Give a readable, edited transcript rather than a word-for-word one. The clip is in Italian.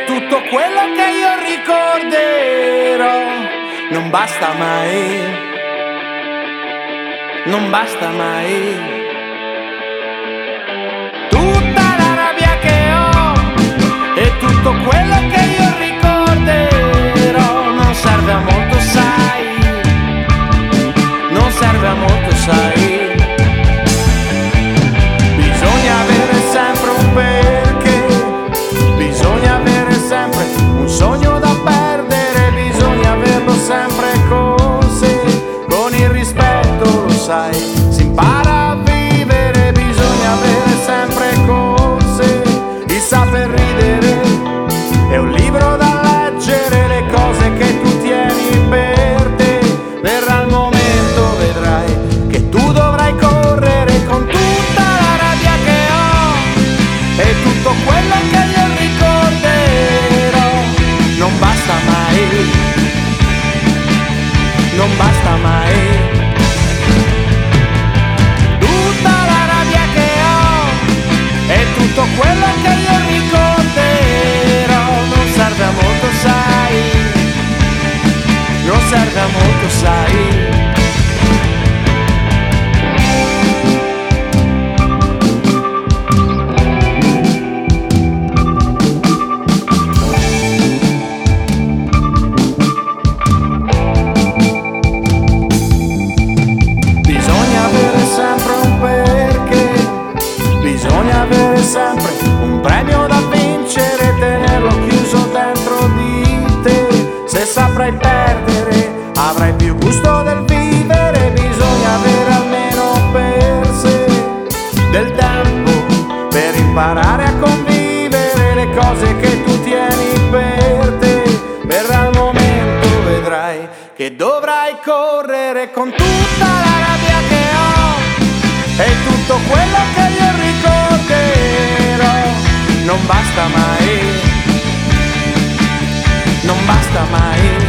E tutto quello che io ricorderò non basta mai, non basta mai. Tutta la rabbia che ho e tutto quello che io ricorderò non serve a molto, sai, non serve a molto, sai. Bisogna avere sempre un perché, bisogna avere sempre un sogno da perdere, bisogna averlo sempre con sé, con il rispetto, lo sai, si impara a vivere, bisogna avere sempre con sé il saper ridere, è un libro da leggere, le cose che tu tieni per te, verrà il momento, vedrai, che tu dovrai correre con tutta la rabbia che ho e tutto quello che io ricorderò non basta mai, non basta mai. Tutta la rabbia che ho e tutto quello che io ricorderò non serve a molto, sai, non serve a molto, sai. Bisogna avere sempre un premio da vincere, tenerlo chiuso dentro di te. Se saprai perdere, avrai più gusto del vivere. Bisogna avere almeno per sé del tempo per imparare a convivere le cose che tu tieni per te. Verrà il momento, vedrai, che dovrai correre con tutta la rabbia che ho e tutto quello che io ricorderò non basta mai, non basta mai.